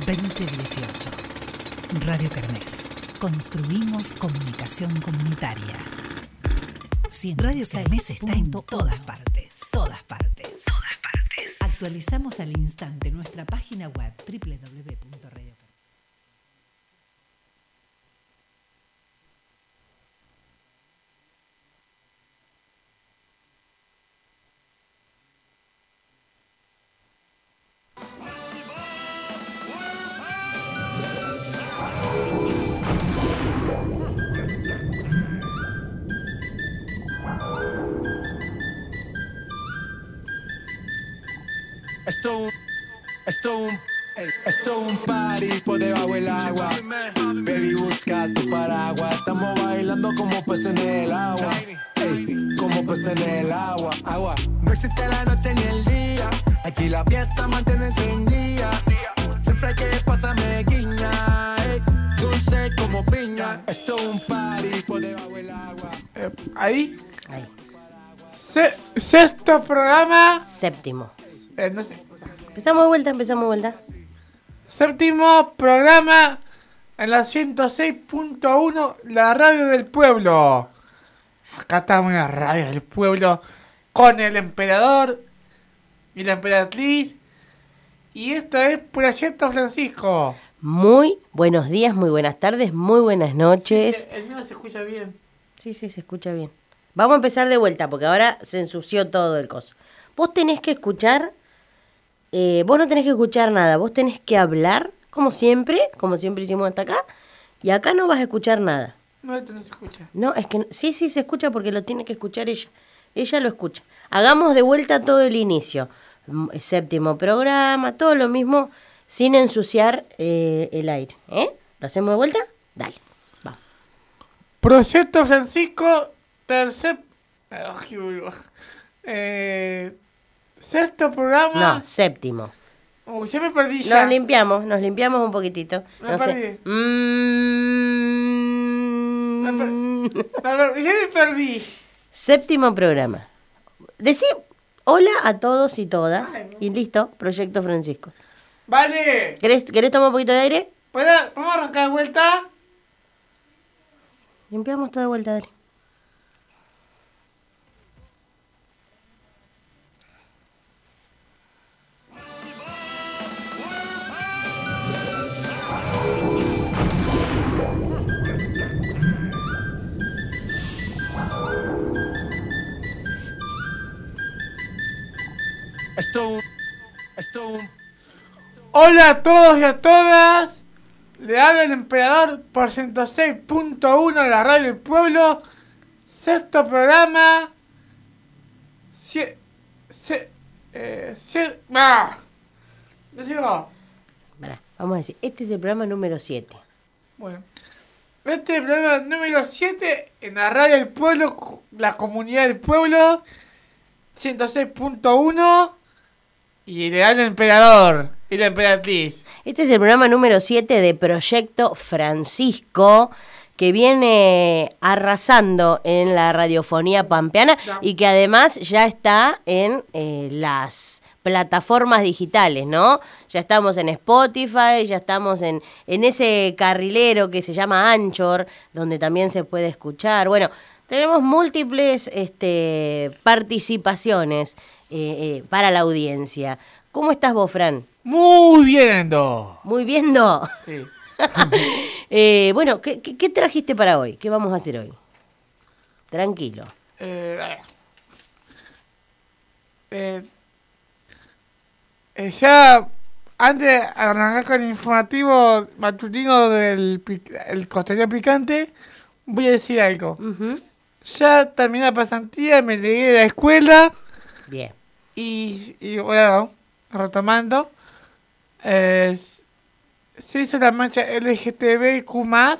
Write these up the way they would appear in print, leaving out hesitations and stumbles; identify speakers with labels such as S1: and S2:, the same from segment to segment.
S1: 2018. Radio Kermés. Construimos comunicación comunitaria. Radio Kermés está en todas partes. Todas partes. Todas partes. Actualizamos al instante nuestra página web www.radiokermés.
S2: Esto es un party por debajo del agua. Baby, busca tu paraguas. Estamos bailando como peces en el agua. Ey, como peces en el agua. Agua. No existe la noche ni el día. Aquí la fiesta mantiene encendida. Siempre hay que pasarme guiña. Ey, dulce como piña. Esto es un party por debajo del agua.
S3: Ahí. Sexto programa.
S4: Séptimo.
S3: No sé.
S4: Empezamos de vuelta.
S3: Séptimo programa en la 106.1, la radio del pueblo. Acá estamos en la radio del pueblo con el emperador y la emperatriz. Y esto es Proyecto Francisco.
S4: Muy buenos días, muy buenas tardes, muy buenas noches.
S3: Sí, el mío se escucha bien.
S4: Sí, se escucha bien. Vamos a empezar de vuelta porque ahora se ensució todo el coso. Vos tenés que escuchar... vos no tenés que escuchar nada, vos tenés que hablar, como siempre hicimos hasta acá, y acá no vas a escuchar nada.
S3: No, esto no se escucha.
S4: No, es que sí se escucha porque lo tiene que escuchar ella lo escucha. Hagamos de vuelta todo el inicio, séptimo programa, todo lo mismo, sin ensuciar el aire, ¿Lo hacemos de vuelta? Dale, vamos.
S3: Proyecto Francisco, sexto programa.
S4: No, séptimo.
S3: Uy, ya me perdí ya.
S4: Nos limpiamos un poquitito.
S3: Me perdí. Ya me perdí.
S4: Séptimo programa. Decí hola a todos y todas.
S3: Ay, no.
S4: Y listo, Proyecto Francisco.
S3: Vale.
S4: ¿Querés tomar un poquito de aire?
S3: ¿Podemos arrancar de vuelta?
S4: Limpiamos todo de vuelta, dale.
S3: Hola a todos y a todas. Le habla el emperador por 106.1 de la radio del pueblo. Sexto programa. Decimos.
S4: Pará, vamos a decir, este es el programa número 7.
S3: Bueno. Este es el programa número 7 en la radio del pueblo, la comunidad del pueblo. 106.1. Y le habla el emperador y la emperatriz.
S4: Este es el programa número 7 de Proyecto Francisco, que viene arrasando en la radiofonía pampeana y que además ya está en las plataformas digitales, ¿no? Ya estamos en Spotify, ya estamos en ese carrilero que se llama Anchor, donde también se puede escuchar. Bueno, tenemos múltiples participaciones para la audiencia. ¿Cómo estás vos, Fran?
S3: Muy bien, Do.
S4: Muy bien, ¿no?
S3: Sí.
S4: Bueno, ¿qué trajiste para hoy? ¿Qué vamos a hacer hoy? Tranquilo.
S3: Ya antes de arrancar con el informativo matutino del el costeño picante, voy a decir algo.
S4: Uh-huh.
S3: Ya terminé la pasantía, me llegué de la escuela.
S4: Bien.
S3: Y bueno, retomando, se hizo la marcha LGTBIQ+,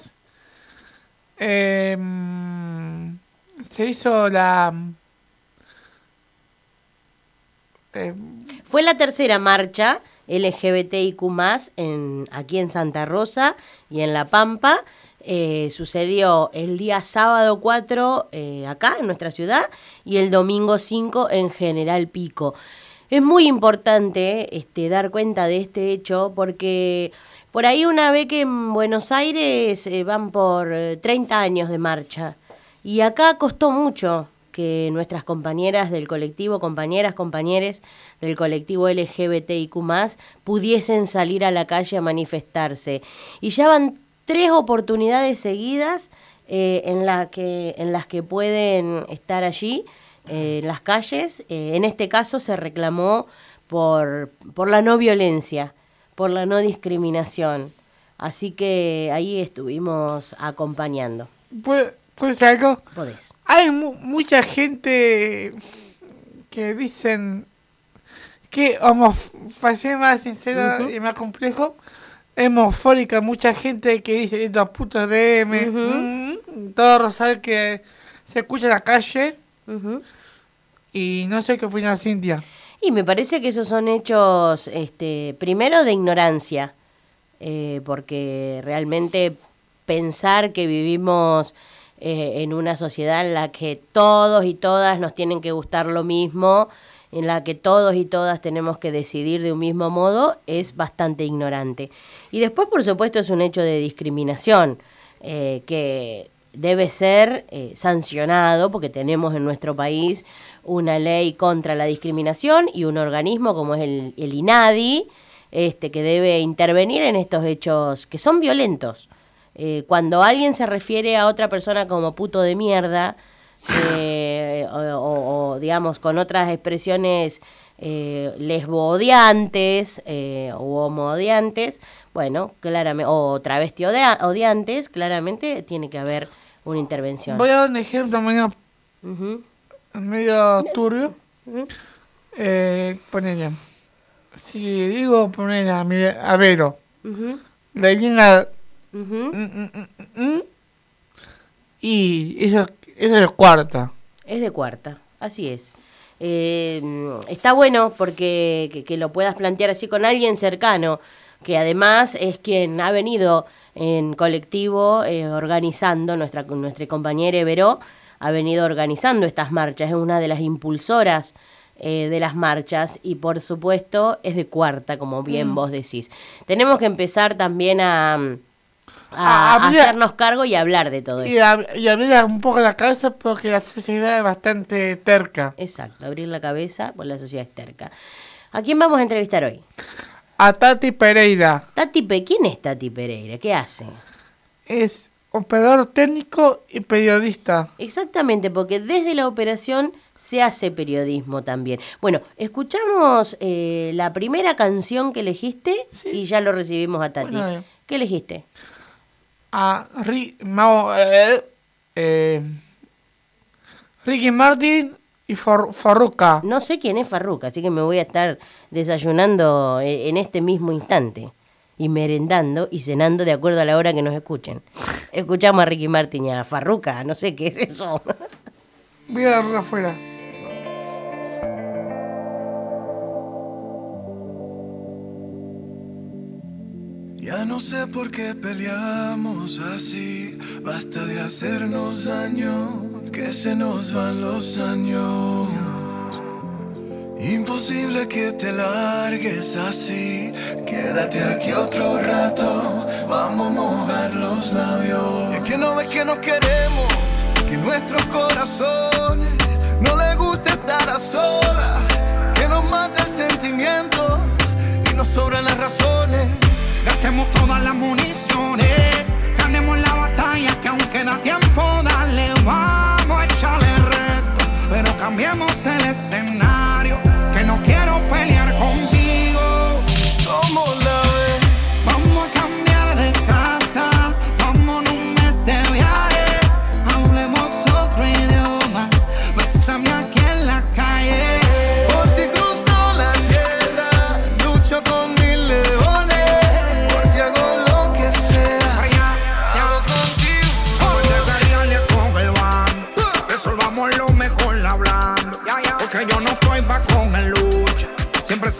S3: se hizo la...
S4: Fue la tercera marcha LGBTIQ+, aquí en Santa Rosa y en La Pampa. Sucedió el día sábado 4 acá en nuestra ciudad y el domingo 5 en General Pico. Es muy importante dar cuenta de este hecho porque por ahí una ve que en Buenos Aires van por 30 años de marcha y acá costó mucho que nuestras compañeras del colectivo, compañeres del colectivo LGBTIQ+, pudiesen salir a la calle a manifestarse. Y ya van 3 oportunidades seguidas en las que pueden estar allí, en las calles. En este caso se reclamó por la no violencia, por la no discriminación. Así que ahí estuvimos acompañando.
S3: ¿Puedes algo?
S4: Podés.
S3: Hay mucha gente que dicen que, para ser más sincero y más complejo, homofóbica. Mucha gente que dice estos putos DM, todo Rosario que se escucha en la calle. Y no sé qué opina Cintia.
S4: Y me parece que esos son hechos, primero de ignorancia, porque realmente pensar que vivimos en una sociedad en la que todos y todas nos tienen que gustar lo mismo, en la que todos y todas tenemos que decidir de un mismo modo, es bastante ignorante. Y después, por supuesto, es un hecho de discriminación que debe ser sancionado, porque tenemos en nuestro país una ley contra la discriminación y un organismo como es el INADI, que debe intervenir en estos hechos que son violentos. Cuando alguien se refiere a otra persona como puto de mierda, o digamos con otras expresiones lesbo-odiantes u homo-odiantes, bueno, claramente, o travesti-odiantes, claramente tiene que haber una intervención.
S3: Voy a dar un ejemplo medio turbio. Ponele. Si digo poner a Vero, le viene a... y eso es de cuarta.
S4: Es de cuarta, así es. Está bueno porque que lo puedas plantear así con alguien cercano, que además es quien ha venido en colectivo organizando, nuestra compañera Vero ha venido organizando estas marchas, es una de las impulsoras de las marchas y por supuesto es de cuarta, como bien vos decís. Tenemos que empezar también a hacernos cargo y hablar de todo esto.
S3: Y abrir un poco la cabeza porque la sociedad es bastante terca.
S4: Exacto, abrir la cabeza porque la sociedad es terca. ¿A quién vamos a entrevistar hoy?
S3: A Tati Pereira.
S4: ¿Quién es Tati Pereira? ¿Qué hace?
S3: Es operador técnico y periodista.
S4: Exactamente, porque desde la operación se hace periodismo también. Bueno, escuchamos la primera canción que elegiste y ya lo recibimos a Tati. Bueno, ¿qué elegiste?
S3: A Ricky Martin y Farruka.
S4: No sé quién es Farruka, así que me voy a estar desayunando en este mismo instante y merendando y cenando de acuerdo a la hora que nos escuchen. Escuchamos a Ricky Martin y a Farruka, no sé qué es eso.
S3: Voy a darlo afuera.
S2: Ya no sé por qué peleamos así, basta de hacernos daño, que se nos van los años. Imposible que te largues así, quédate aquí otro rato, vamos a mojar los labios. Es que no ves que nos queremos, que nuestros corazones no les gusta estar a solas, que nos mata el sentimiento y nos sobran las razones.
S5: Gastemos todas las municiones, ganemos la batalla que aún queda tiempo, dale, vamos a echarle reto, pero cambiemos el escenario, que no quiero pelear contigo.
S2: ¿Cómo la ves?
S5: Vamos a cambiar de casa, vamos en un mes de viaje, hablemos otro idioma, bésame aquí en la calle.
S2: Por ti cruzo la tierra, lucho con mil leones, por ti hago lo que sea, te hago contigo.
S5: Soy de guerrilla con el bando, resolvamos lo mejor hablando. Ya,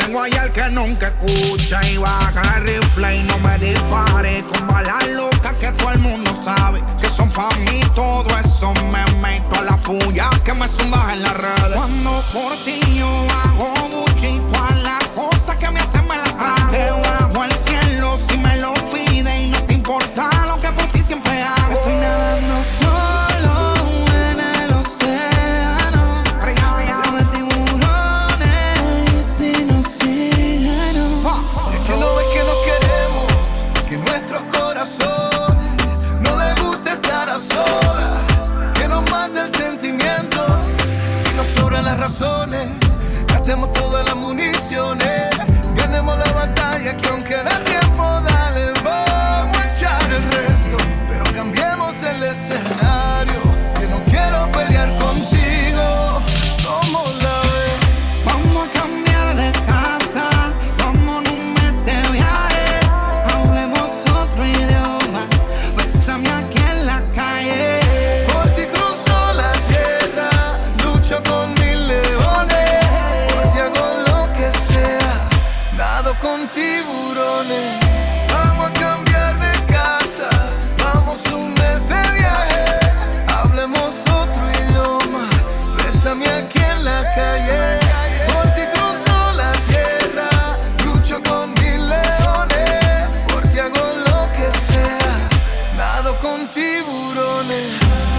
S5: Tengo ahí al que nunca escucha y baja el rifle y no me dispare con balas locas que todo el mundo sabe que son pa' mí. Todo eso me meto a la puya que me zumbas en las redes. Cuando por ti yo hago buchito a las cosas que me hacen me las trago. Debajo el cielo si me lo pide y no te importa lo que por ti siempre hago. Estoy nadando solo en el océano, rodeado de tiburones y sin oxígeno.
S2: Es que no ves que nos queremos, que nuestros corazones no les gusta estar a solas, que nos mata el sentimiento y nos sobran las razones. Gastemos todas las municiones, ganemos la batalla que aunque da tiempo, dale, vamos a echar el resto. Pero cambiemos el escenario, que no quiero pelear contigo. ¿Cómo la ves?
S5: Vamos a cambiar de casa, vamos en un mes de viaje. Hablemos otro idioma, bésame aquí en la calle.
S2: Por ti cruzo la tierra, lucho con mil leones. Por ti hago lo que sea, nado con tiburones. Vamos a cambiar de casa, vamos un mes de viaje. Hablemos otro idioma, bésame aquí en la calle. Por ti cruzo la tierra, lucho con mil leones. Por ti hago lo que sea, nado con tiburones.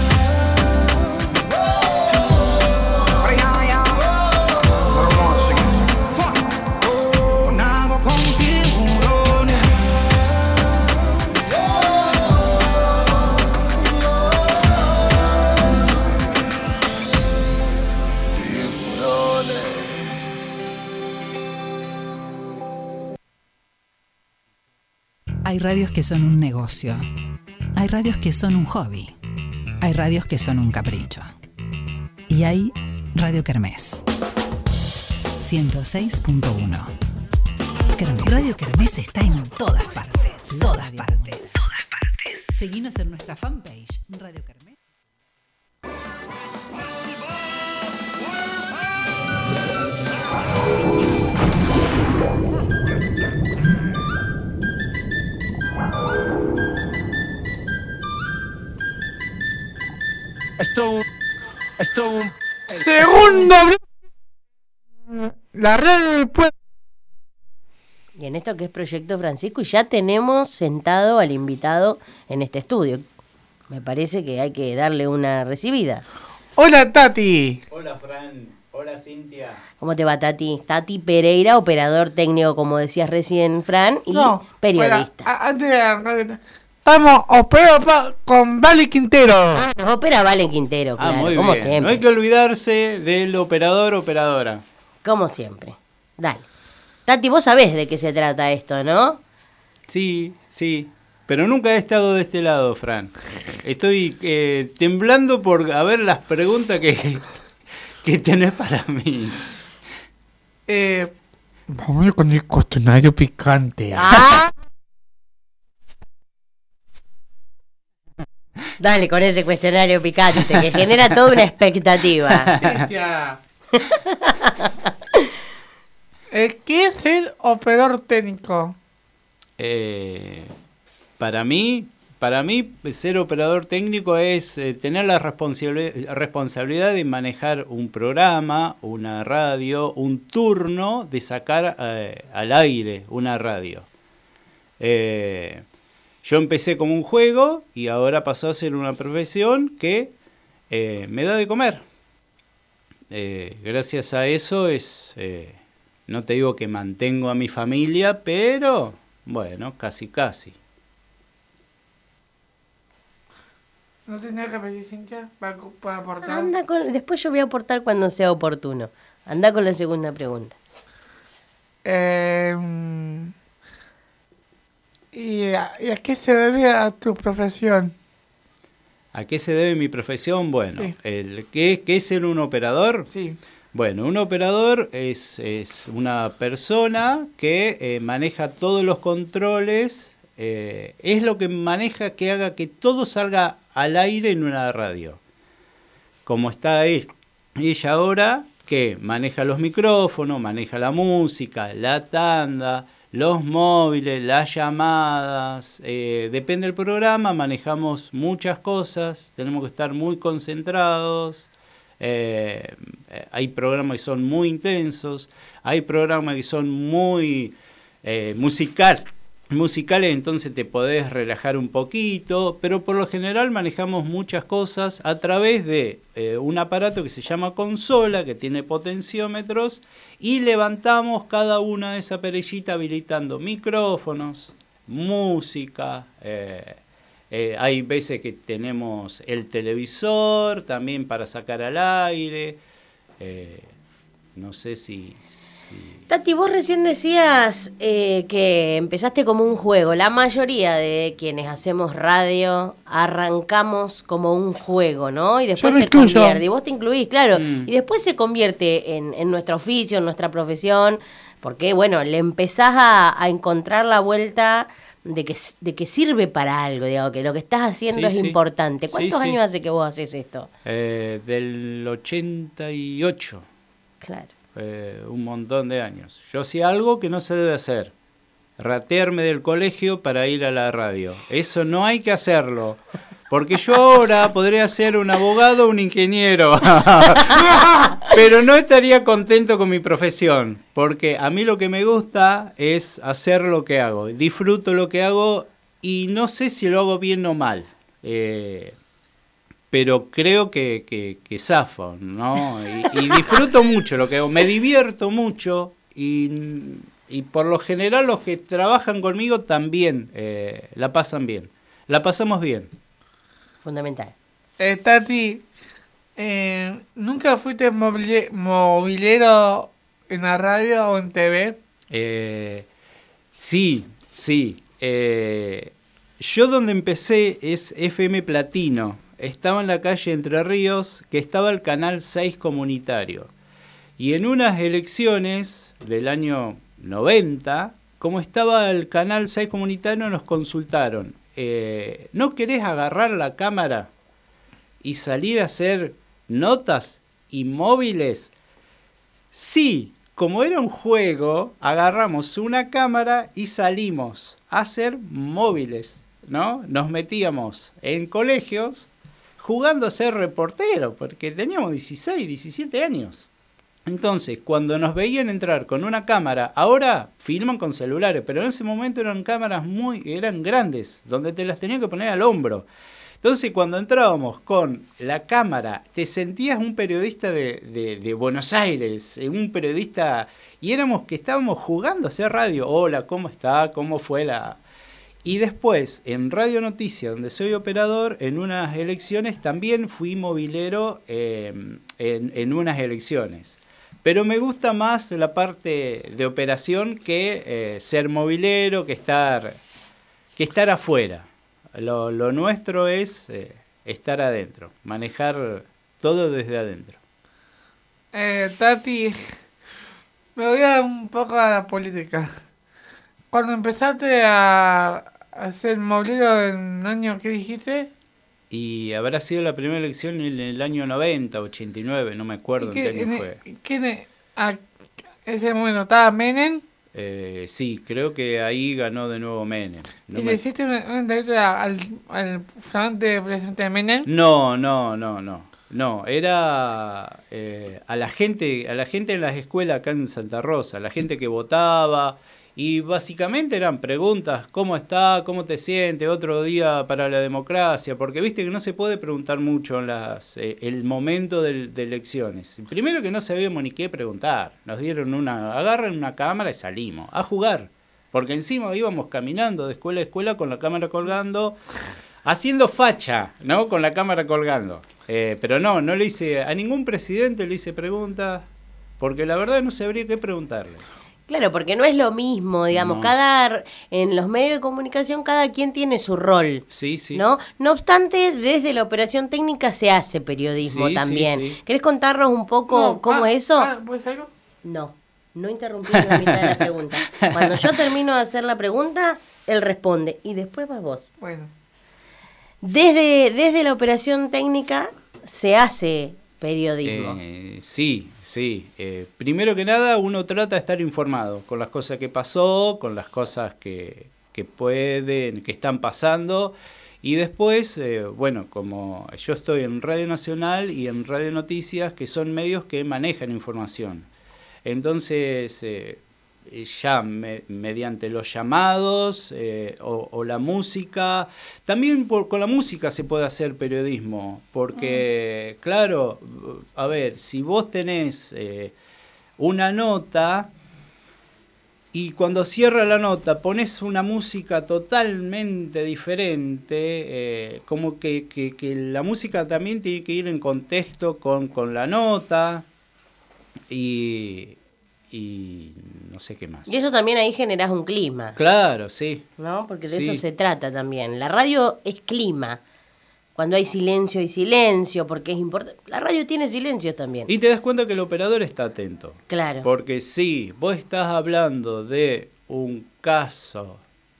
S5: Nado con tiburones.
S1: Hay radios que son un negocio. Hay radios que son un hobby. Hay radios que son un capricho. Y hay Radio Kermés. 106.1. Kermés. Radio Kermés está en todas partes. Todas partes. Todas partes. Seguinos en nuestra fanpage, Radio Kermés.
S3: Segundo bloque. La radio del pueblo.
S4: Y en esto que es Proyecto Francisco, y ya tenemos sentado al invitado en este estudio. Me parece que hay que darle una recibida.
S3: Hola, Tati.
S6: Hola, Fran. Hola, Cintia.
S4: ¿Cómo te va, Tati? Tati Pereira, operador técnico, como decías recién, Fran, y periodista.
S3: Espera, antes de arrancar, estamos operados con Vale Quintero.
S4: Nos opera Vale Quintero, claro,
S6: Muy
S4: como
S6: bien.
S4: siempre.
S6: No hay que olvidarse del operador, operadora.
S4: Como siempre. Dale. Tati, vos sabés de qué se trata esto, ¿no?
S6: Sí, sí. Pero nunca he estado de este lado, Fran. Estoy temblando por a ver las preguntas que tenés para mí.
S3: Vamos con el cuestionario picante.
S4: ¡Ah! Dale con ese cuestionario picante que genera toda una expectativa.
S3: Cintia. ¿Qué es ser operador técnico?
S6: Para mí, ser operador técnico es tener la responsabilidad de manejar un programa, una radio, un turno de sacar al aire una radio. Yo empecé como un juego y ahora pasó a ser una profesión que me da de comer. Gracias a eso no te digo que mantengo a mi familia, pero bueno, casi.
S3: ¿No tenés que pedir, Cintia, para aportar?
S4: Después yo voy a aportar cuando sea oportuno. Anda con la segunda pregunta.
S3: ¿Y a qué se debe a tu profesión?
S6: ¿A qué se debe mi profesión? Bueno,
S3: Sí.
S6: ¿Qué es ser un operador?
S3: Sí.
S6: Bueno, un operador es una persona que maneja todos los controles, es lo que maneja que haga que todo salga al aire en una radio. Como está ella ahora, que maneja los micrófonos, maneja la música, la tanda, los móviles, las llamadas. Depende del programa, manejamos muchas cosas, tenemos que estar muy concentrados. Hay programas que son muy intensos, hay programas que son muy musicales, entonces te podés relajar un poquito, pero por lo general manejamos muchas cosas a través de un aparato que se llama consola, que tiene potenciómetros, y levantamos cada una de esas perillitas habilitando micrófonos, música. Hay veces que tenemos el televisor también para sacar al aire. No sé si...
S4: Tati, vos recién decías que empezaste como un juego. La mayoría de quienes hacemos radio arrancamos como un juego, ¿no? Y después se convierte. Y vos te incluís, claro. Y después se convierte en nuestro oficio, en nuestra profesión. Porque, bueno, le empezás a encontrar la vuelta de que sirve para algo, digamos, que lo que estás haciendo es importante. ¿Cuántos años hace que vos haces esto?
S6: Del 88.
S4: Claro.
S6: Un montón de años. Yo hacía algo que no se debe hacer: ratearme del colegio para ir a la radio. Eso no hay que hacerlo, porque yo ahora podría ser un abogado o un ingeniero, pero no estaría contento con mi profesión, porque a mí lo que me gusta es hacer lo que hago, disfruto lo que hago y no sé si lo hago bien o mal. Pero creo que zafo, ¿no? Y disfruto mucho lo que hago, me divierto mucho y por lo general los que trabajan conmigo también la pasan bien, la pasamos bien.
S4: Fundamental.
S3: Tati, ¿nunca fuiste movilero en la radio o en TV?
S6: Sí. Yo donde empecé es FM Platino. Estaba en la calle Entre Ríos, que estaba el Canal 6 comunitario. Y en unas elecciones del año 90, como estaba el Canal 6 comunitario, nos consultaron. ¿No querés agarrar la cámara y salir a hacer notas y móviles? Sí, como era un juego, agarramos una cámara y salimos a hacer móviles, ¿no? Nos metíamos en colegios jugando a ser reportero, porque teníamos 16, 17 años. Entonces, cuando nos veían entrar con una cámara, ahora filman con celulares, pero en ese momento eran cámaras eran grandes, donde te las tenían que poner al hombro. Entonces, cuando entrábamos con la cámara, te sentías un periodista de Buenos Aires, un periodista, y estábamos jugando a hacer radio. Hola, ¿cómo está? ¿Cómo fue la...? Y después, en Radio Noticias, donde soy operador, en unas elecciones también fui movilero en unas elecciones. Pero me gusta más la parte de operación que ser movilero, que estar afuera. Lo nuestro es estar adentro, manejar todo desde adentro.
S3: Tati, me voy a un poco a la política. Cuando empezaste a hacer movilero en el año, ¿qué dijiste?
S6: Y habrá sido la primera elección en el año 90, 89, no me acuerdo en qué año fue.
S3: ¿Quién ese momento estaba Menem?
S6: Sí, creo que ahí ganó de nuevo Menem.
S3: ¿Y le hiciste una entrevista al flamante presidente de Menem?
S6: No, era a la gente en las escuelas acá en Santa Rosa, la gente que votaba. Y básicamente eran preguntas: ¿cómo está? ¿Cómo te sientes? Otro día para la democracia. Porque viste que no se puede preguntar mucho en el momento de elecciones. Primero que no sabíamos ni qué preguntar. Nos dieron agarran una cámara y salimos a jugar. Porque encima íbamos caminando de escuela a escuela con la cámara colgando, haciendo facha, ¿no? Con la cámara colgando. Pero no le hice, a ningún presidente le hice preguntas, porque la verdad no sabría qué preguntarle.
S4: Claro, porque no es lo mismo, digamos,
S6: No.
S4: En los medios de comunicación cada quien tiene su rol.
S6: Sí.
S4: ¿No? No obstante, desde la operación técnica se hace periodismo también.
S6: Sí.
S4: ¿Querés contarnos un poco cómo es eso?
S3: ¿Puedes algo?
S4: No interrumpí en la mitad de la pregunta. Cuando yo termino de hacer la pregunta, él responde y después vas vos.
S3: Bueno.
S4: Desde la operación técnica se hace periodismo.
S6: Sí. Primero que nada, uno trata de estar informado con las cosas que pasó, con las cosas que están pasando. Y después, bueno, como yo estoy en Radio Nacional y en Radio Noticias, que son medios que manejan información. Entonces, ya mediante los llamados o la música, también con la música se puede hacer periodismo, porque, claro, a ver, si vos tenés una nota... Y cuando cierra la nota pones una música totalmente diferente, como que la música también tiene que ir en contexto con la nota y no sé qué más.
S4: Y eso también ahí generás un clima.
S6: Claro, sí.
S4: ¿No? Porque de
S6: Sí.
S4: eso se trata también. La radio es clima. Cuando hay silencio, porque es importante. La radio tiene silencios también.
S6: Y te das cuenta que el operador está atento.
S4: Claro.
S6: Porque si vos estás hablando de un caso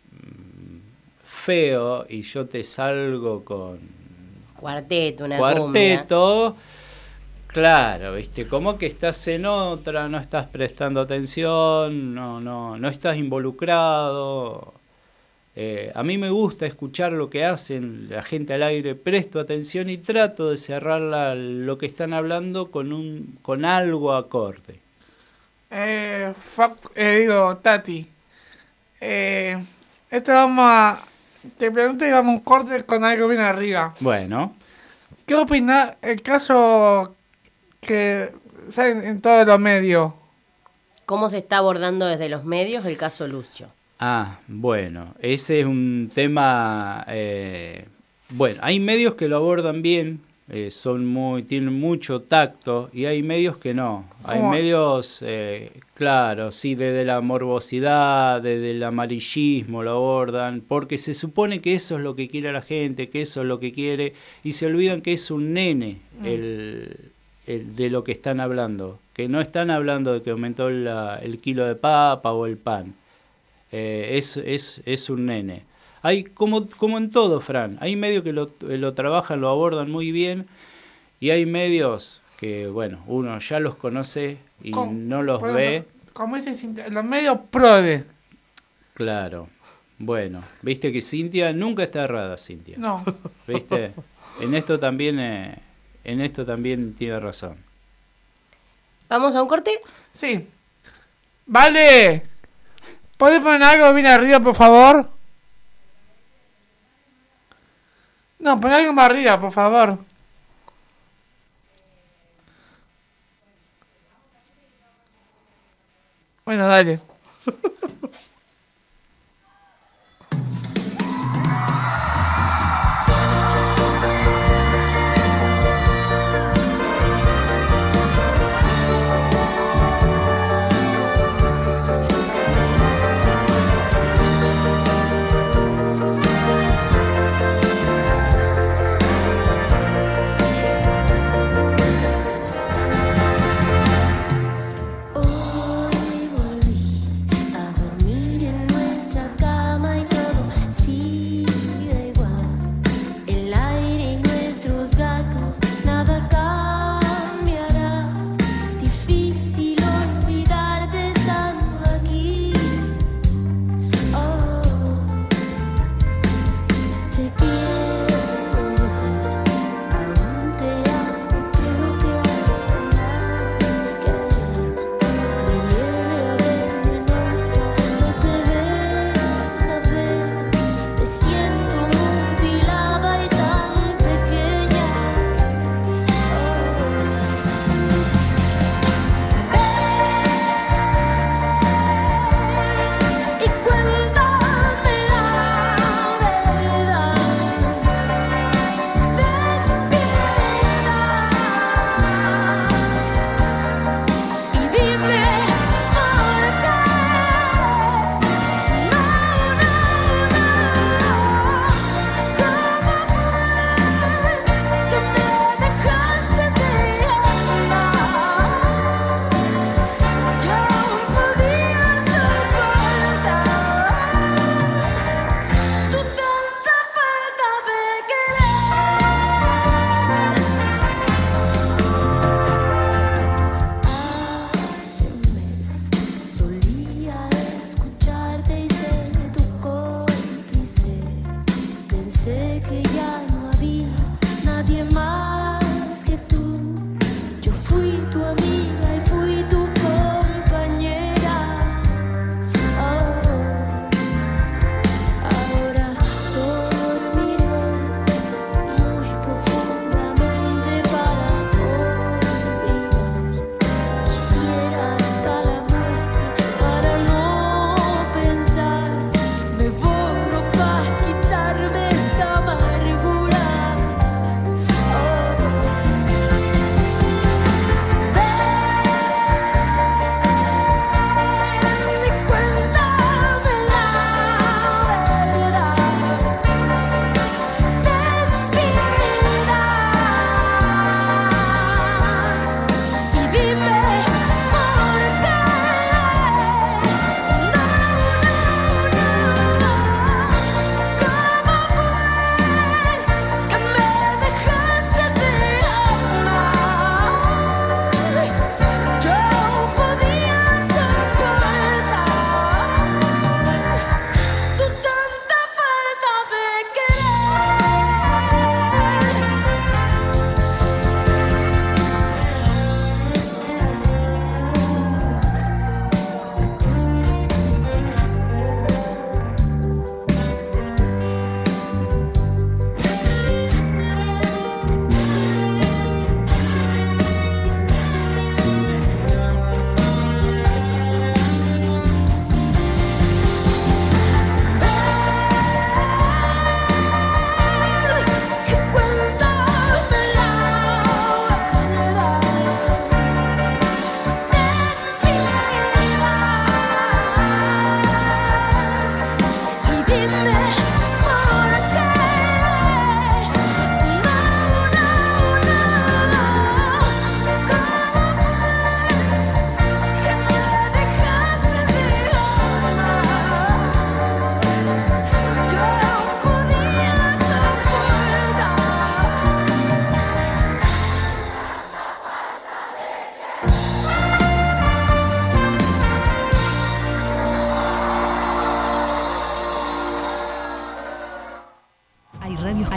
S6: feo y yo te salgo con
S4: Cuarteto, una cumbia.
S6: cuarteto, claro, viste, como que estás en otra, no estás prestando atención, no estás involucrado. A mí me gusta escuchar lo que hacen la gente al aire, presto atención y trato de cerrar lo que están hablando con algo acorde.
S3: Tati, te pregunto y vamos a un corte con algo bien arriba.
S6: Bueno,
S3: ¿Qué opinas el caso que sale en todos los medios?
S4: ¿Cómo se está abordando desde los medios el caso Lucio?
S6: bueno, ese es un tema, bueno, hay medios que lo abordan bien, tienen mucho tacto, y hay medios que no. Hay
S3: ¿Cómo?
S6: medios, claro, sí, desde la morbosidad, desde el amarillismo lo abordan, porque se supone que eso es lo que quiere la gente, que eso es lo que quiere, y se olvidan que es un nene de lo que están hablando, que no están hablando de que aumentó el kilo de papa o el pan. Es un nene. Hay como en todo, Fran, hay medios que lo trabajan, lo abordan muy bien, y hay medios que, bueno, uno ya los conoce y no los ve.
S3: Como dice Cintia, los medios prode.
S6: Claro. Bueno, viste que Cintia nunca está errada, Cintia.
S3: No.
S6: ¿Viste? En esto también tiene razón.
S4: ¿Vamos a un corte?
S3: Sí. Vale. ¿Puedes poner algo bien arriba, por favor? No, pon algo más arriba, por favor. Bueno, dale.
S7: Hoy volví a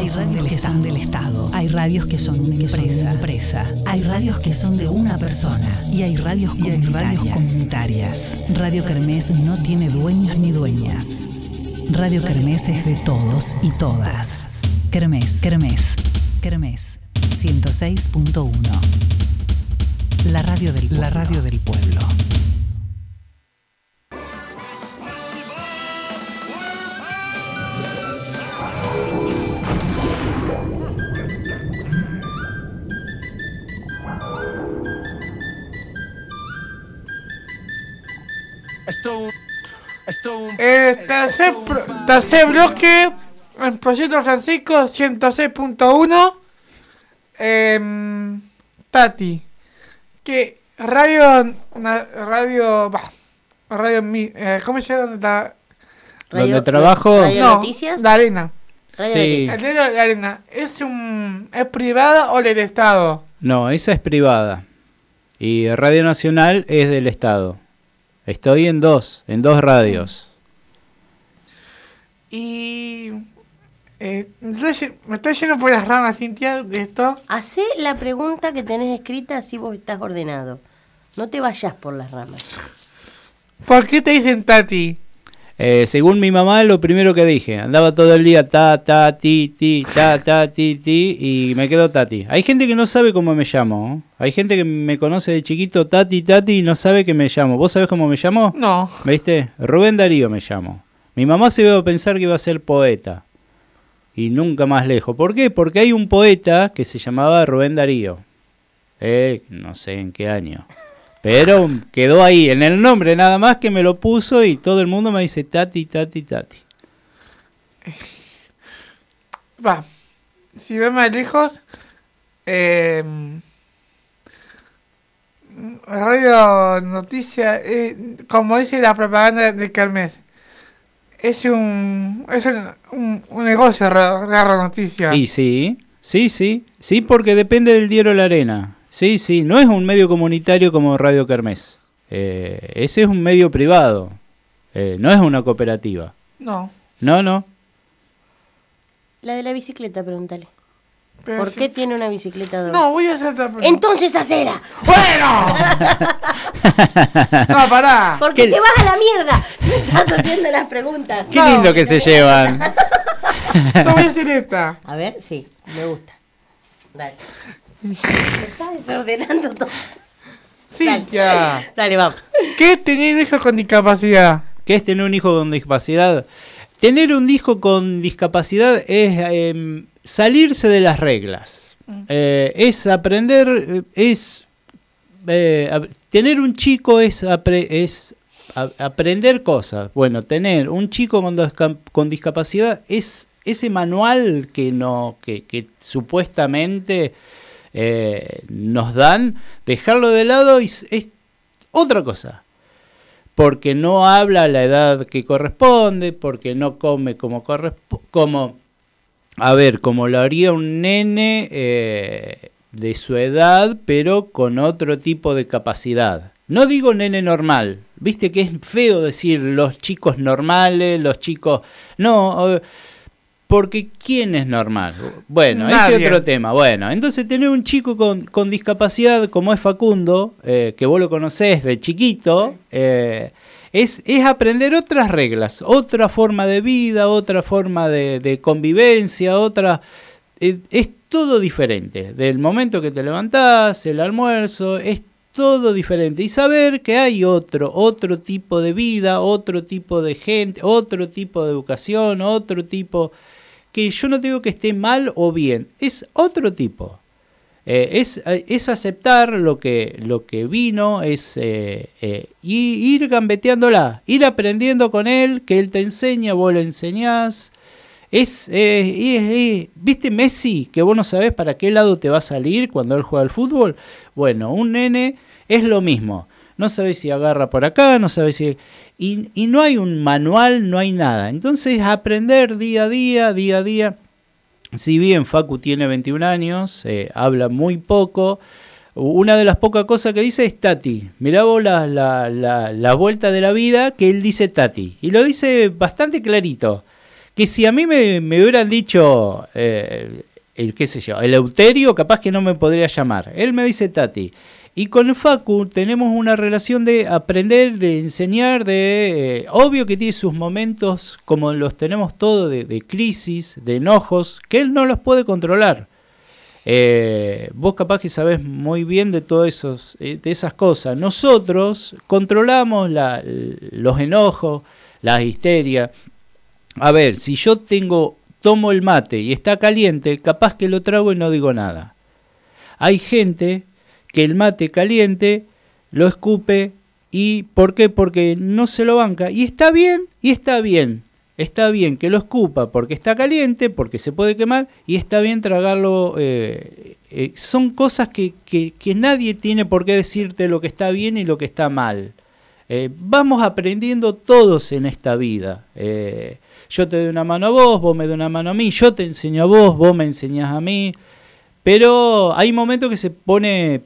S1: que son del Estado. Hay radios que son una empresa. Hay radios que son de una persona. Y hay radios comunitarias. Radio Kermés no tiene dueños ni dueñas. Radio Kermés es de todos y todas. Kermés 106.1. La radio del pueblo.
S3: Tercer bloque en Proyecto Francisco 106.1. Tati, que ¿cómo se llama?
S6: ¿Donde trabajo?
S4: ¿Radio
S3: No,
S4: Noticias?
S3: La Arena.
S4: Radio
S6: Sí.
S4: Noticias.
S3: El diario de La Arena, ¿es privada o del Estado?
S6: No, esa es privada. Y Radio Nacional es del Estado. Estoy en dos radios.
S3: Y me estoy yendo por las ramas, Cintia, de esto.
S4: Hacé la pregunta que tenés escrita si vos estás ordenado. No te vayas por las ramas.
S3: ¿Por qué te dicen Tati?
S6: Según mi mamá, lo primero que dije, andaba todo el día ti, y me quedó Tati. Hay gente que no sabe cómo me llamo, ¿eh? Hay gente que me conoce de chiquito, Tati, y no sabe que me llamo. ¿Vos sabés cómo me llamo?
S3: No.
S6: ¿Viste? Rubén Darío me llamo. Mi mamá se iba a pensar que iba a ser poeta. Y nunca más lejos. ¿Por qué? Porque hay un poeta que se llamaba Rubén Darío. No sé en qué año. Pero quedó ahí, en el nombre nada más, que me lo puso y todo el mundo me dice Tati.
S3: Va. Si ves más lejos, Radio Noticias, como dice la propaganda de Kermés, es un negocio Radio Noticias.
S6: Y sí, porque depende del diario La Arena. Sí, no es un medio comunitario como Radio Kermés. Ese es un medio privado, no es una cooperativa.
S3: No.
S6: No.
S2: La de la bicicleta, pregúntale.
S3: Pero
S2: ¿Por
S3: sí.
S2: qué tiene una bicicleta doble?
S3: No, voy a hacer otra pregunta.
S2: Entonces acera.
S3: ¡Bueno! No, pará.
S2: Porque
S6: ¿Qué?
S2: te vas a la mierda. Me estás haciendo las preguntas.
S6: Qué lindo que se llevan.
S3: No voy a hacer esta.
S2: A ver, sí, me gusta. Dale. Me estás desordenando todo.
S3: Sí, ya.
S2: Dale, vamos.
S3: ¿Qué es tener un hijo con discapacidad?
S6: ¿Qué es tener un hijo con discapacidad? Tener un hijo con discapacidad es salirse de las reglas. Es aprender, tener un chico es aprender cosas. Bueno, tener un chico con discapacidad es ese manual que supuestamente nos dan, dejarlo de lado es otra cosa. Porque no habla a la edad que corresponde, porque no come como como lo haría un nene de su edad, pero con otro tipo de capacidad. No digo nene normal, viste que es feo decir los chicos normales, los chicos... No, porque ¿quién es normal? Bueno,
S3: Nadie.
S6: ese es otro tema. Bueno, entonces tener un chico con discapacidad como es Facundo, que vos lo conocés de chiquito, es aprender otras reglas, otra forma de vida, otra forma de convivencia, es todo diferente. Del momento que te levantás, el almuerzo, es todo diferente. Y saber que hay otro tipo de vida, otro tipo de gente, otro tipo de educación, otro tipo... que yo no digo que esté mal o bien, es otro tipo. Es aceptar lo que vino, es ir gambeteándola, ir aprendiendo con él, que él te enseña, vos le enseñás. ¿Viste Messi? Que vos no sabés para qué lado te va a salir cuando él juega al fútbol. Bueno, un nene es lo mismo. No sabés si agarra por acá, no sabés si... Y no hay un manual, no hay nada. Entonces aprender día a día. Si bien Facu tiene 21 años, habla muy poco, una de las pocas cosas que dice es Tati. Mirá vos la vuelta de la vida que él dice Tati. Y lo dice bastante clarito. que si a mí me hubieran dicho, qué sé yo, Eleuterio, capaz que no me podría llamar. Él me dice Tati. Y con el Facu tenemos una relación de aprender, de enseñar, obvio que tiene sus momentos, como los tenemos todos, de crisis, de enojos, que él no los puede controlar. Vos capaz que sabés muy bien de todas de esas cosas. Nosotros controlamos los enojos, las histerias. A ver, si yo tomo el mate y está caliente, capaz que lo trago y no digo nada. Hay gente que el mate caliente lo escupe, y ¿por qué? Porque no se lo banca, y está bien, está bien que lo escupa porque está caliente, porque se puede quemar, y está bien tragarlo. Son cosas que nadie tiene por qué decirte lo que está bien y lo que está mal. Vamos aprendiendo todos en esta vida. Yo te doy una mano a vos, vos me das una mano a mí, yo te enseño a vos me enseñás a mí. Pero hay momentos que se pone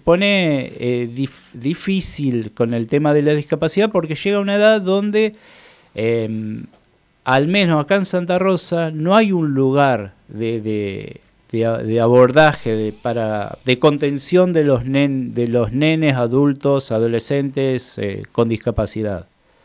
S6: difícil con el tema de la discapacidad, porque llega una edad donde, al menos acá en Santa Rosa, no hay un lugar de abordaje, de contención de los nenes, adultos, adolescentes con discapacidad.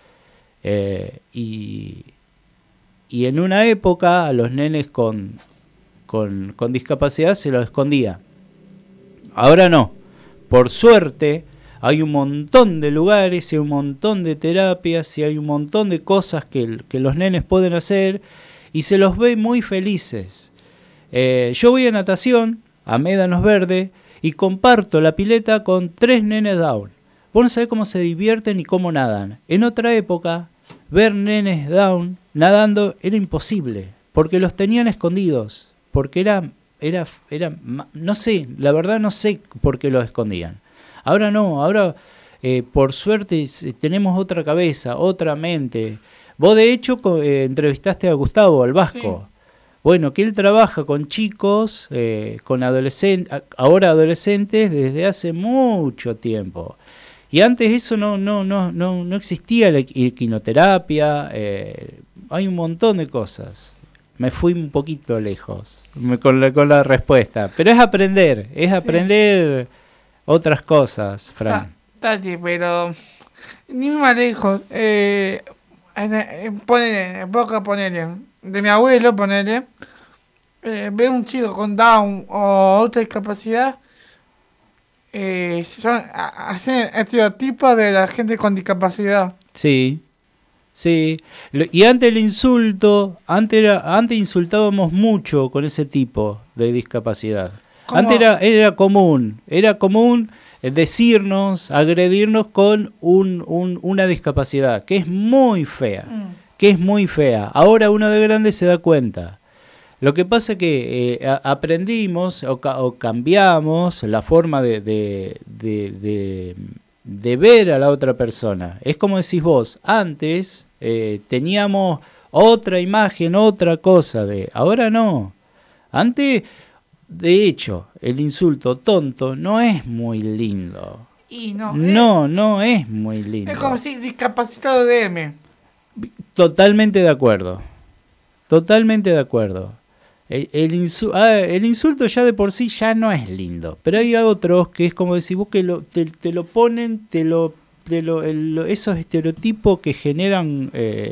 S6: Y en una época a los nenes con discapacidad se los escondía. Ahora no. Por suerte hay un montón de lugares, hay un montón de terapias y hay un montón de cosas que los nenes pueden hacer y se los ve muy felices. Yo voy a natación, a Médanos Verde, y comparto la pileta con 3 nenes Down. Vos no sabés cómo se divierten y cómo nadan. En otra época, ver nenes Down nadando era imposible, porque los tenían escondidos. Porque era, no sé, la verdad no sé por qué los escondían. Ahora no, ahora por suerte tenemos otra cabeza, otra mente. Vos de hecho entrevistaste a Gustavo, al Vasco. Sí. Bueno, que él trabaja con chicos, con adolescentes, ahora adolescentes desde hace mucho tiempo. Y antes eso no existía la equinoterapia, hay un montón de cosas. Me fui un poquito lejos con la respuesta. Pero es aprender otras cosas, Fran.
S3: Tati, pero ni más lejos. Ponele, de mi abuelo, ponele. Ver un chico con Down o otra discapacidad. Hacen estereotipos de la gente con discapacidad.
S6: Sí. Sí, y antes el insulto, antes insultábamos mucho con ese tipo de discapacidad. ¿Cómo? Antes era común decirnos, agredirnos con una discapacidad, que es muy fea, Ahora uno de grande se da cuenta. Lo que pasa es que aprendimos o cambiamos la forma de ver a la otra persona. Es como decís vos, antes teníamos otra imagen, otra cosa, ahora no. Antes, de hecho, el insulto tonto no es muy lindo.
S3: Y no
S6: es muy lindo.
S3: Es como si discapacitado de M.
S6: Totalmente de acuerdo. El insulto ya de por sí ya no es lindo, pero hay otros que es como decir vos que te lo ponen, esos estereotipos que generan,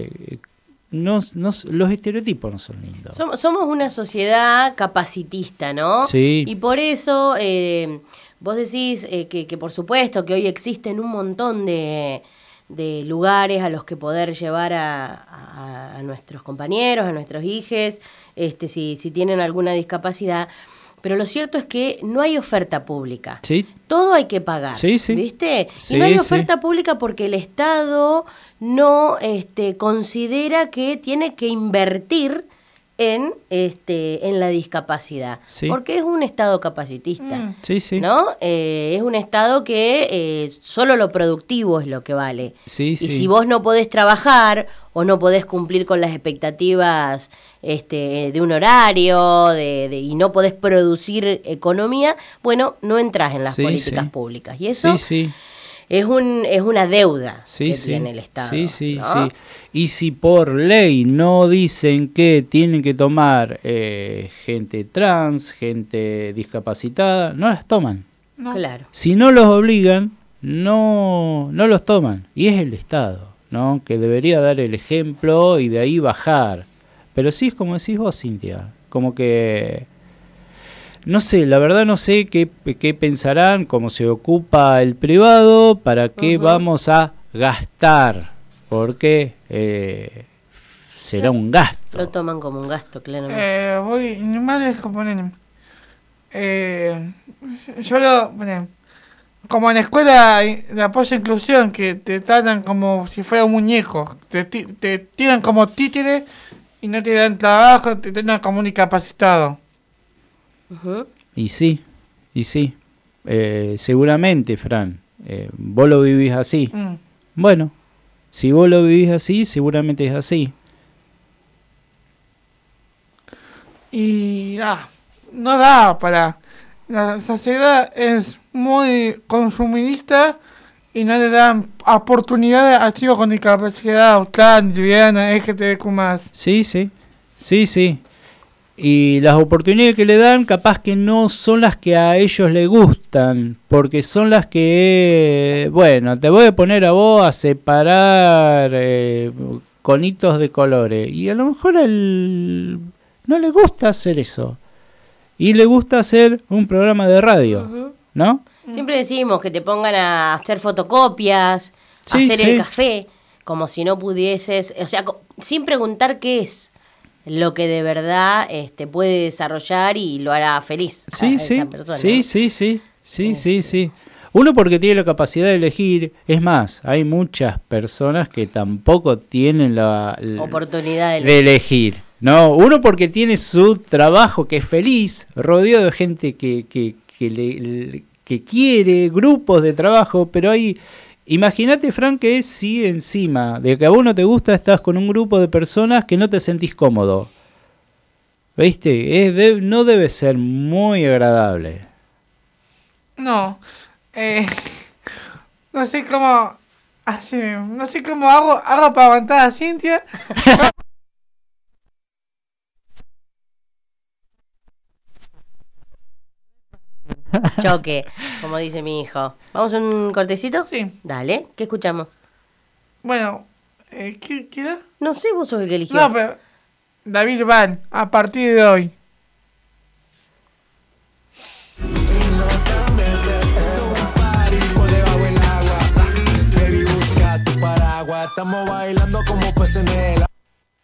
S6: los estereotipos no son lindos.
S4: Somos una sociedad capacitista, ¿no?
S6: Sí.
S4: Y por eso vos decís que por supuesto que hoy existen un montón de lugares a los que poder llevar a nuestros compañeros, a nuestros hijes, si tienen alguna discapacidad. Pero lo cierto es que no hay oferta pública.
S6: Sí.
S4: Todo hay que pagar,
S6: sí.
S4: ¿viste?
S6: Sí,
S4: y no hay oferta pública porque el Estado no considera que tiene que invertir en la discapacidad,
S6: sí.
S4: Porque es un Estado capacitista,
S6: sí.
S4: ¿no? Es un Estado que solo lo productivo es lo que vale.
S6: Sí,
S4: y si vos no podés trabajar o no podés cumplir con las expectativas de un horario y no podés producir economía, bueno, no entras en las políticas públicas. Y eso es una deuda
S6: Sí,
S4: que
S6: sí.
S4: tiene el Estado.
S6: Sí, sí,
S4: ¿no?
S6: sí. Y si por ley no dicen que tienen que tomar gente trans, gente discapacitada, no las toman.
S3: No.
S4: Claro.
S6: Si no los obligan, no los toman. Y es el Estado, ¿no? Que debería dar el ejemplo y de ahí bajar. Pero sí es como decís vos, Cintia. Como que... No sé, la verdad no sé qué pensarán, cómo se ocupa el privado, para qué vamos a gastar. Porque será un gasto.
S4: Lo toman como un gasto, claramente.
S3: Voy, mal es como poner. Yo lo poner. Como en la escuela de apoyo a inclusión, que te tratan como si fuera un muñeco. Te tiran como títere y no te dan trabajo, te tratan como un incapacitado.
S4: Ujú.
S6: Y sí. Seguramente, Fran. Vos lo vivís así.
S3: Mm.
S6: Bueno, si vos lo vivís así, seguramente es así.
S3: Y no da para... La sociedad es muy consumidista y no le dan oportunidades a chicos con discapacidad, trans, lesbiana, LGTBQ+.
S6: Sí. Y las oportunidades que le dan capaz que no son las que a ellos les gustan, porque son las que, bueno, te voy a poner a vos a separar conitos de colores. Y a lo mejor no le gusta hacer eso. Y le gusta hacer un programa de radio, ¿no?
S4: Siempre decimos que te pongan a hacer fotocopias, a
S6: Sí,
S4: hacer
S6: sí.
S4: el café, como si no pudieses, o sea, sin preguntar qué es lo que de verdad puede desarrollar y lo hará feliz a esa persona.
S6: Sí. Uno porque tiene la capacidad de elegir. Es más, hay muchas personas que tampoco tienen la
S4: Oportunidad
S6: de elegir. No, uno porque tiene su trabajo que es feliz, rodeado de gente que quiere, grupos de trabajo, pero hay... Imagínate, Fran, que si encima de que a vos no te gusta, estás con un grupo de personas que no te sentís cómodo. ¿Viste? No debe ser muy agradable.
S3: No. No sé cómo... no sé cómo hago para aguantar a Cintia.
S4: Choque, como dice mi hijo. ¿Vamos a un cortecito?
S3: Sí.
S4: Dale, ¿qué escuchamos?
S3: Bueno, ¿qué era?
S4: No sé, vos sos el que eligió.
S3: No, pero... David Van, a partir de hoy.
S2: Baby, busca tu paraguas. Estamos bailando como peces en el agua.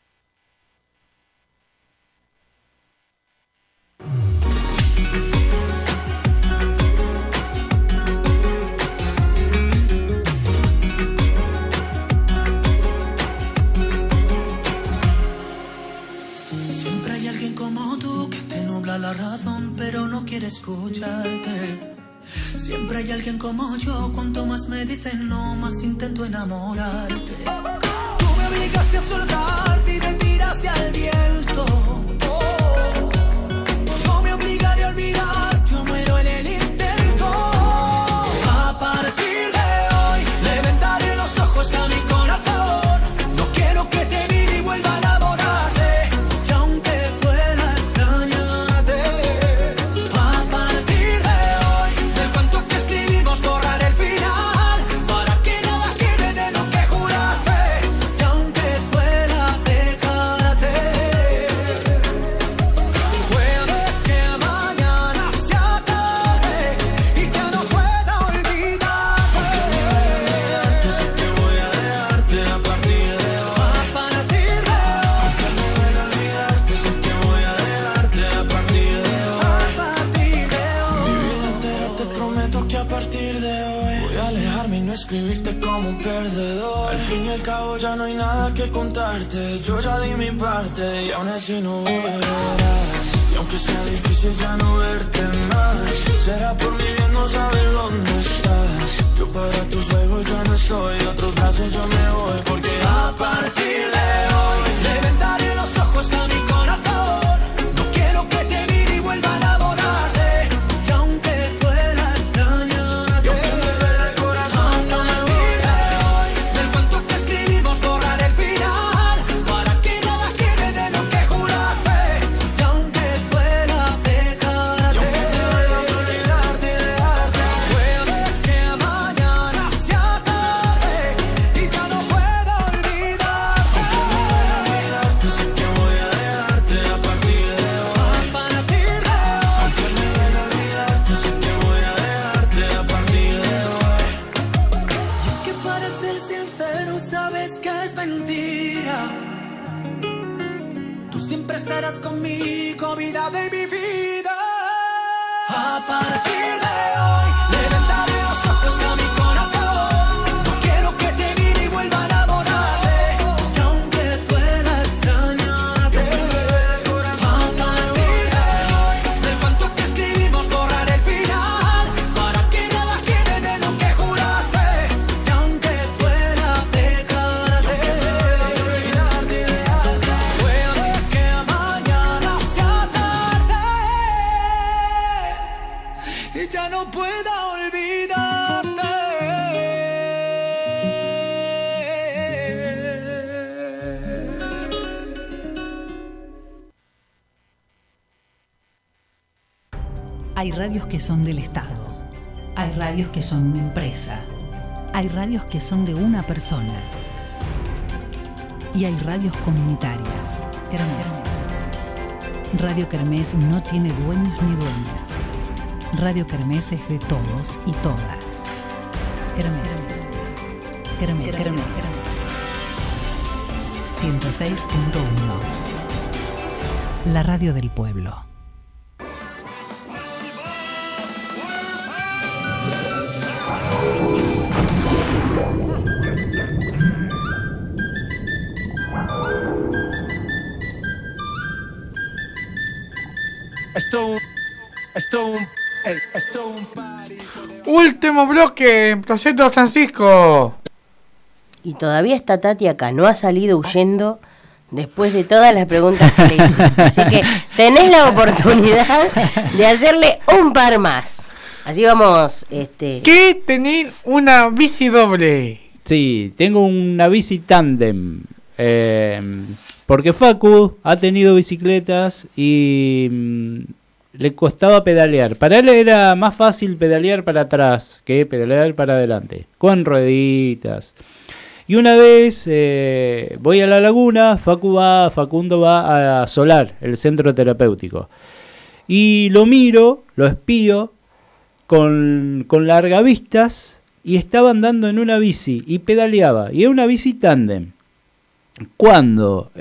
S7: Siempre hay alguien como tú que te nubla la razón, pero no quiere escucharte. Siempre hay alguien como yo, cuanto más me dicen no, más intento enamorarte. Tú me obligaste a soltarte y me tiraste al viento. Yo me obligaré a olvidarte, yo muero en el intento. A partir de hoy le vendaré los ojos a mi corazón. No quiero que te mire y vuelva a enamorarse. Y aunque fuera extrañarte, a partir de hoy del cuento que escribimos borrar el final, para que nada quede de lo que juraste. Y aunque fuera dejarte, puede que mañana sea tarde y ya no pueda olvidarte. Sé que voy a dejarte a partir de hoy. A partir de hoy. Porque no voy a olvidarte. Sé que voy a dejarte a partir de hoy. A partir de hoy. Mi vida entera te prometo que a partir de hoy voy a alejarme y no escribirte como un perdedor. Al fin y al cabo ya no hay nada que contarte. Yo ya di mi parte y aún así no volverás. Y aunque sea difícil ya no verte más, será por mi bien, no sabes dónde estás. Yo para tus juegos ya no estoy, de otros brazos yo me voy. Porque a partir de hoy le vendaré los ojos a mi corazón. No quiero que te mire y vuelva a enamorarse. Y aunque fuera extrañarte, y aunque me duele el corazón, no mentira. Tú siempre estarás conmigo, vida de mi vida. A partir de hoy, levantaré los ojos a mi corazón. No quiero que te mire y vuelva a enamorarse. Y aunque duela extrañarte, a partir de hoy, del cuento que escribimos borrar el final, para que nada quede de lo que juraste. Y aunque duela dejarte, puede que mañana sea tarde y ya no pueda olvidarte.
S1: Hay radios que son del Estado. Hay radios que son una empresa. Hay radios que son de una persona. Y hay radios comunitarias. Kermés. Radio Kermés no tiene dueños ni dueñas. Radio Kermés es de todos y todas. Kermés. Kermés. 106.1. La radio del pueblo.
S2: Esto un party.
S3: Último bloque en Proyecto Francisco.
S4: Y todavía está Tati acá, no ha salido huyendo después de todas las preguntas que le hice. Así que tenés la oportunidad de hacerle un par más. Así vamos,
S3: ¿Qué tenés una bici doble?
S6: Sí, tengo una bici tándem. Porque Facu ha tenido bicicletas y le costaba pedalear. Para él era más fácil pedalear para atrás que pedalear para adelante, con rueditas. Y una vez voy a la laguna, Facundo va a Solar, el centro terapéutico. Y lo miro, lo espío con largavistas y estaba andando en una bici y pedaleaba. Y era una bici tándem. Cuando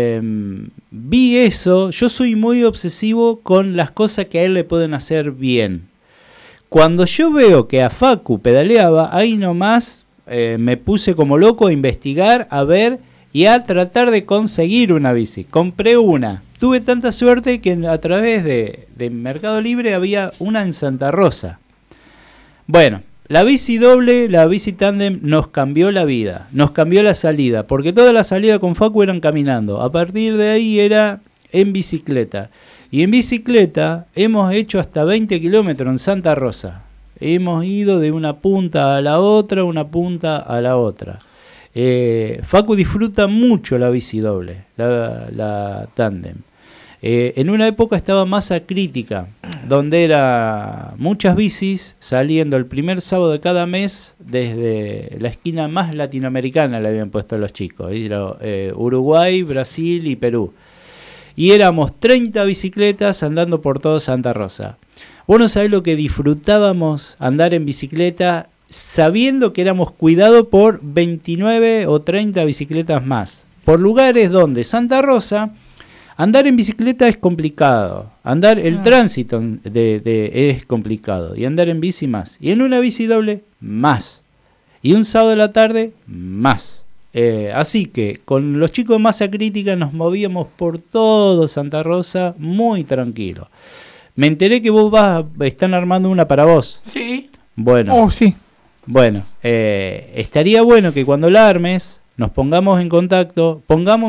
S6: vi eso, yo soy muy obsesivo con las cosas que a él le pueden hacer bien. Cuando yo veo que a Facu pedaleaba, ahí nomás me puse como loco a investigar, a ver y a tratar de conseguir una bici. Compré una. Tuve tanta suerte que a través de Mercado Libre había una en Santa Rosa. Bueno, la bici doble, la bici tándem nos cambió la vida, nos cambió la salida, porque toda la salida con Facu eran caminando. A partir de ahí era en bicicleta. Y en bicicleta hemos hecho hasta 20 kilómetros en Santa Rosa. Hemos ido de una punta a la otra, una punta a la otra. Facu disfruta mucho la bici doble, la tándem. En una época estaba masa crítica, donde era muchas bicis saliendo el primer sábado de cada mes desde la esquina más latinoamericana, le habían puesto a los chicos, era, Uruguay, Brasil y Perú. Y éramos 30 bicicletas andando por todo Santa Rosa. Vos no sabés lo que disfrutábamos andar en bicicleta sabiendo que éramos cuidados por 29 o 30 bicicletas más. Por lugares donde Santa Rosa... Andar en bicicleta es complicado, andar el tránsito es complicado, y andar en bici más, y en una bici doble más, y un sábado de la tarde más. Así que con los chicos de masa crítica nos movíamos por todo Santa Rosa muy tranquilo. Me enteré que vos están armando una para vos.
S3: Sí.
S6: Bueno.
S3: Oh, sí.
S6: Bueno, estaría bueno que cuando la armes... Nos pongamos en contacto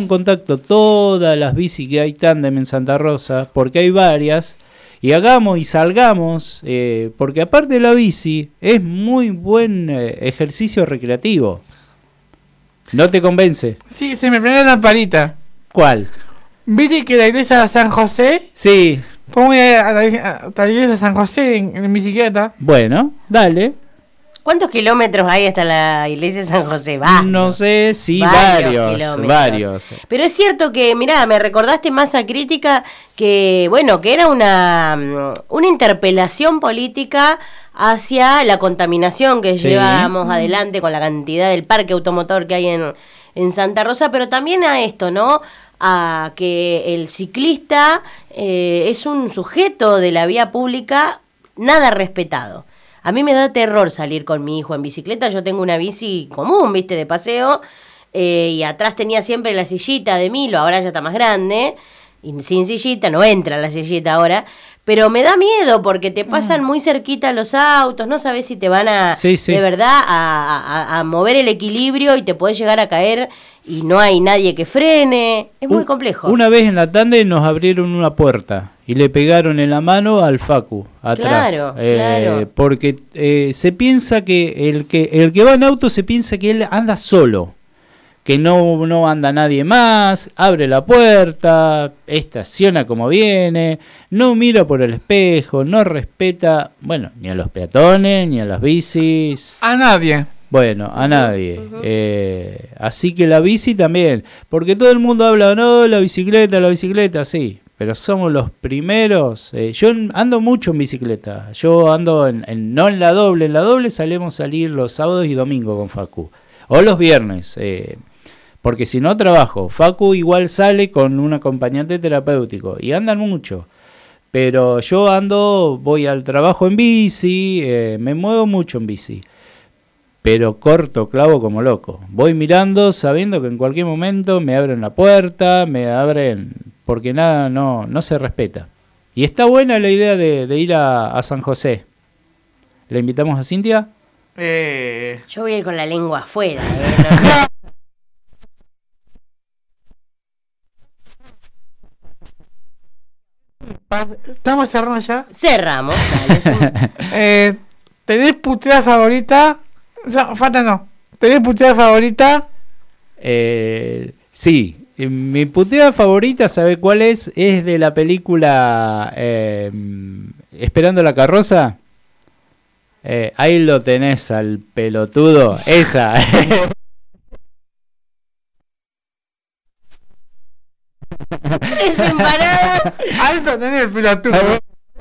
S6: todas las bicis que hay tándem en Santa Rosa, porque hay varias, y hagamos y salgamos, porque aparte de la bici, es muy buen ejercicio recreativo. ¿No te convence?
S3: Sí, se me prendió la lamparita.
S6: ¿Cuál?
S3: ¿Viste que la iglesia de San José?
S6: Sí.
S3: Pongo a la iglesia de San José en bicicleta.
S6: Bueno, dale.
S4: ¿Cuántos kilómetros hay hasta la iglesia de San José? Varios.
S6: No sé, sí,
S4: Kilómetros.
S6: varios.
S4: Pero es cierto que, mirá, me recordaste Masa Crítica, que bueno, que era una interpelación política hacia la contaminación que
S6: Sí.
S4: llevamos adelante con la cantidad del parque automotor que hay en Santa Rosa, pero también a esto, ¿no? A que el ciclista es un sujeto de la vía pública nada respetado. A mí me da terror salir con mi hijo en bicicleta. Yo tengo una bici común, viste, de paseo, y atrás tenía siempre la sillita de Milo, ahora ya está más grande, y sin sillita, no entra la sillita ahora, pero me da miedo porque te pasan muy cerquita los autos, no sabes si te van a,
S6: Sí, sí.
S4: de verdad, a mover el equilibrio y te podés llegar a caer y no hay nadie que frene. Es muy complejo.
S6: Una vez en la tanda nos abrieron una puerta y le pegaron en la mano al Facu atrás.
S4: Claro.
S6: Porque se piensa que el que va en auto se piensa que él anda solo, que no anda nadie más, abre la puerta, estaciona como viene, no mira por el espejo, no respeta, bueno, ni a los peatones, ni a las bicis.
S3: A nadie.
S6: Bueno, a nadie. Así que la bici también. Porque todo el mundo habla, no, la bicicleta, sí. Pero somos los primeros. Yo ando mucho en bicicleta. Yo ando no en la doble. En la doble solemos salir los sábados y domingos con Facu. O los viernes. Porque si no trabajo. Facu igual sale con un acompañante terapéutico. Y andan mucho. Pero yo voy al trabajo en bici. Me muevo mucho en bici. Pero corto clavo como loco. Voy mirando sabiendo que en cualquier momento me abren la puerta, porque nada no se respeta. Y está buena la idea de ir a San José. ¿Le invitamos a Cintia?
S4: Yo voy a ir con la lengua afuera.
S3: ¿Estamos cerrando ya?
S4: Cerramos. Dale,
S3: ¿Tenés puteada favorita? O sea, falta no. ¿Tenés puteada favorita?
S6: Sí. Mi puteada favorita, ¿sabe cuál es? Es de la película Esperando la carroza. Ahí lo tenés al pelotudo. Esa.
S4: Es empanada.
S3: Alto tenés el pelotudo.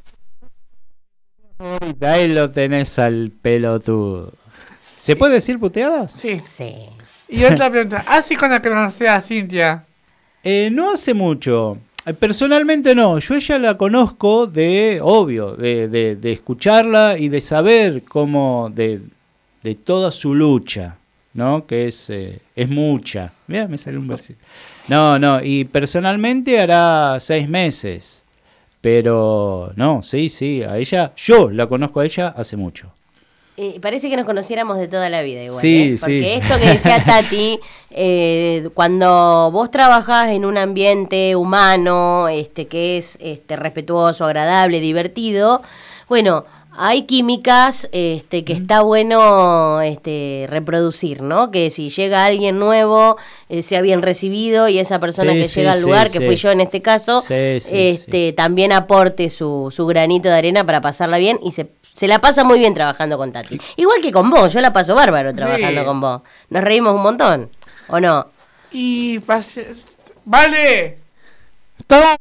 S6: Ahí lo tenés al pelotudo. ¿Se puede decir puteadas?
S3: Sí.
S4: Sí.
S3: Y otra pregunta. ¿Así con la que conocí a Cintia?
S6: No hace mucho. Personalmente no. Yo ella la conozco de escucharla y de saber cómo de toda su lucha, ¿no? Que es mucha. Mira, me salió un versículo. No. Y personalmente hará 6 meses. Pero no, sí. A ella, yo la conozco a ella hace mucho.
S4: Parece que nos conociéramos de toda la vida igual.
S6: Sí,
S4: Porque
S6: sí.
S4: esto que decía Tati, cuando vos trabajás en un ambiente humano, que es respetuoso, agradable, divertido, bueno, hay químicas que está bueno reproducir, ¿no? Que si llega alguien nuevo, sea bien recibido y esa persona
S6: Sí,
S4: que
S6: sí,
S4: llega al
S6: sí,
S4: lugar,
S6: sí.
S4: que fui yo en este caso,
S6: Sí.
S4: también aporte su granito de arena para pasarla bien y se la pasa muy bien trabajando con Tati. Igual que con vos, yo la paso bárbaro trabajando
S3: Sí.
S4: con vos. Nos reímos un montón, ¿o no?
S3: Y vale. Toma.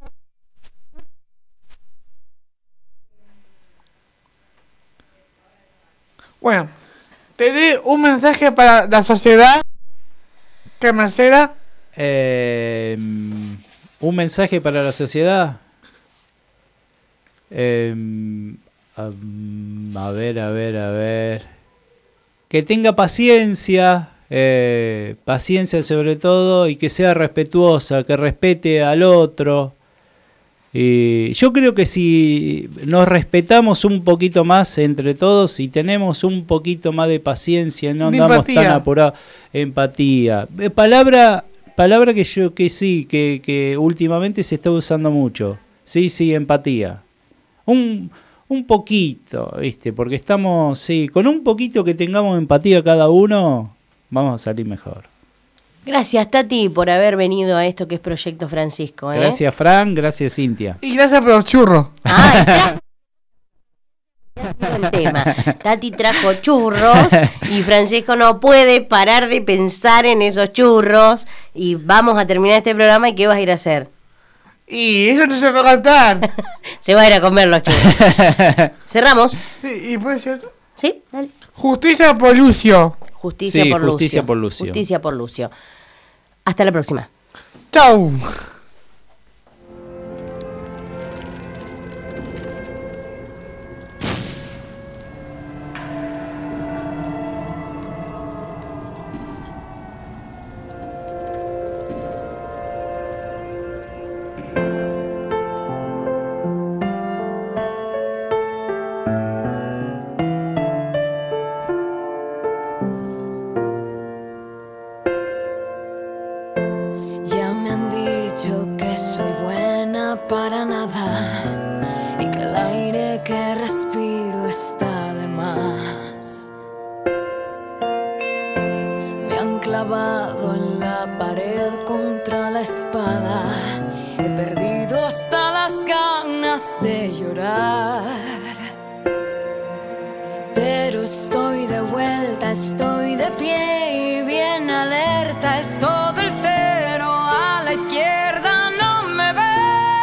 S3: Bueno, te di un mensaje para la sociedad. ¿Qué Merceda?
S6: Un mensaje para la sociedad. A ver. Que tenga paciencia, paciencia sobre todo, y que sea respetuosa, que respete al otro. Y yo creo que si nos respetamos un poquito más entre todos y tenemos un poquito más de paciencia, no
S3: De
S6: andamos tan
S3: empatía.
S6: apurados, empatía. Palabra que últimamente se está usando mucho. Sí, empatía. Un poquito, ¿viste? Porque estamos, con un poquito que tengamos empatía cada uno, vamos a salir mejor.
S4: Gracias, Tati, por haber venido a esto que es Proyecto Francisco.
S6: Gracias, Fran, gracias, Cintia.
S3: Y gracias por los churros.
S4: Ay, El tema. Tati trajo churros y Francesco no puede parar de pensar en esos churros. Y vamos a terminar este programa. ¿Y qué vas a ir a hacer?
S3: Y eso no se va a cantar.
S4: Se va a ir a comer los churros. Cerramos.
S3: Sí, y puede ser.
S4: ¿Sí? Dale.
S3: Justicia por Lucio.
S4: Justicia
S6: Sí,
S4: por
S6: justicia
S4: Lucio.
S6: por Lucio.
S4: Justicia por Lucio. Hasta la próxima.
S3: Chau.
S8: Ya me han dicho que soy buena para nada y que el aire que respiro está de más. Me han clavado en la pared contra la espada. He perdido hasta las ganas de llorar. Pero estoy de vuelta, estoy de pie y bien alerta. Es todo el cero a la izquierda, no me ve.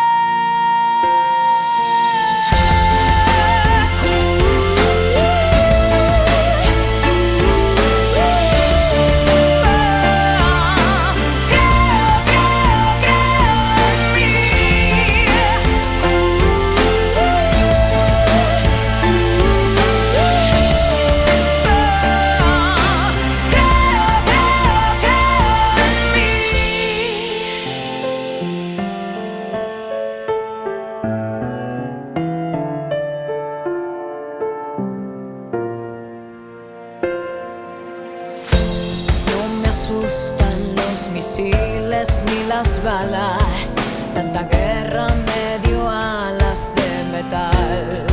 S8: Asustan los misiles ni las balas. Tanta guerra me dio alas de metal.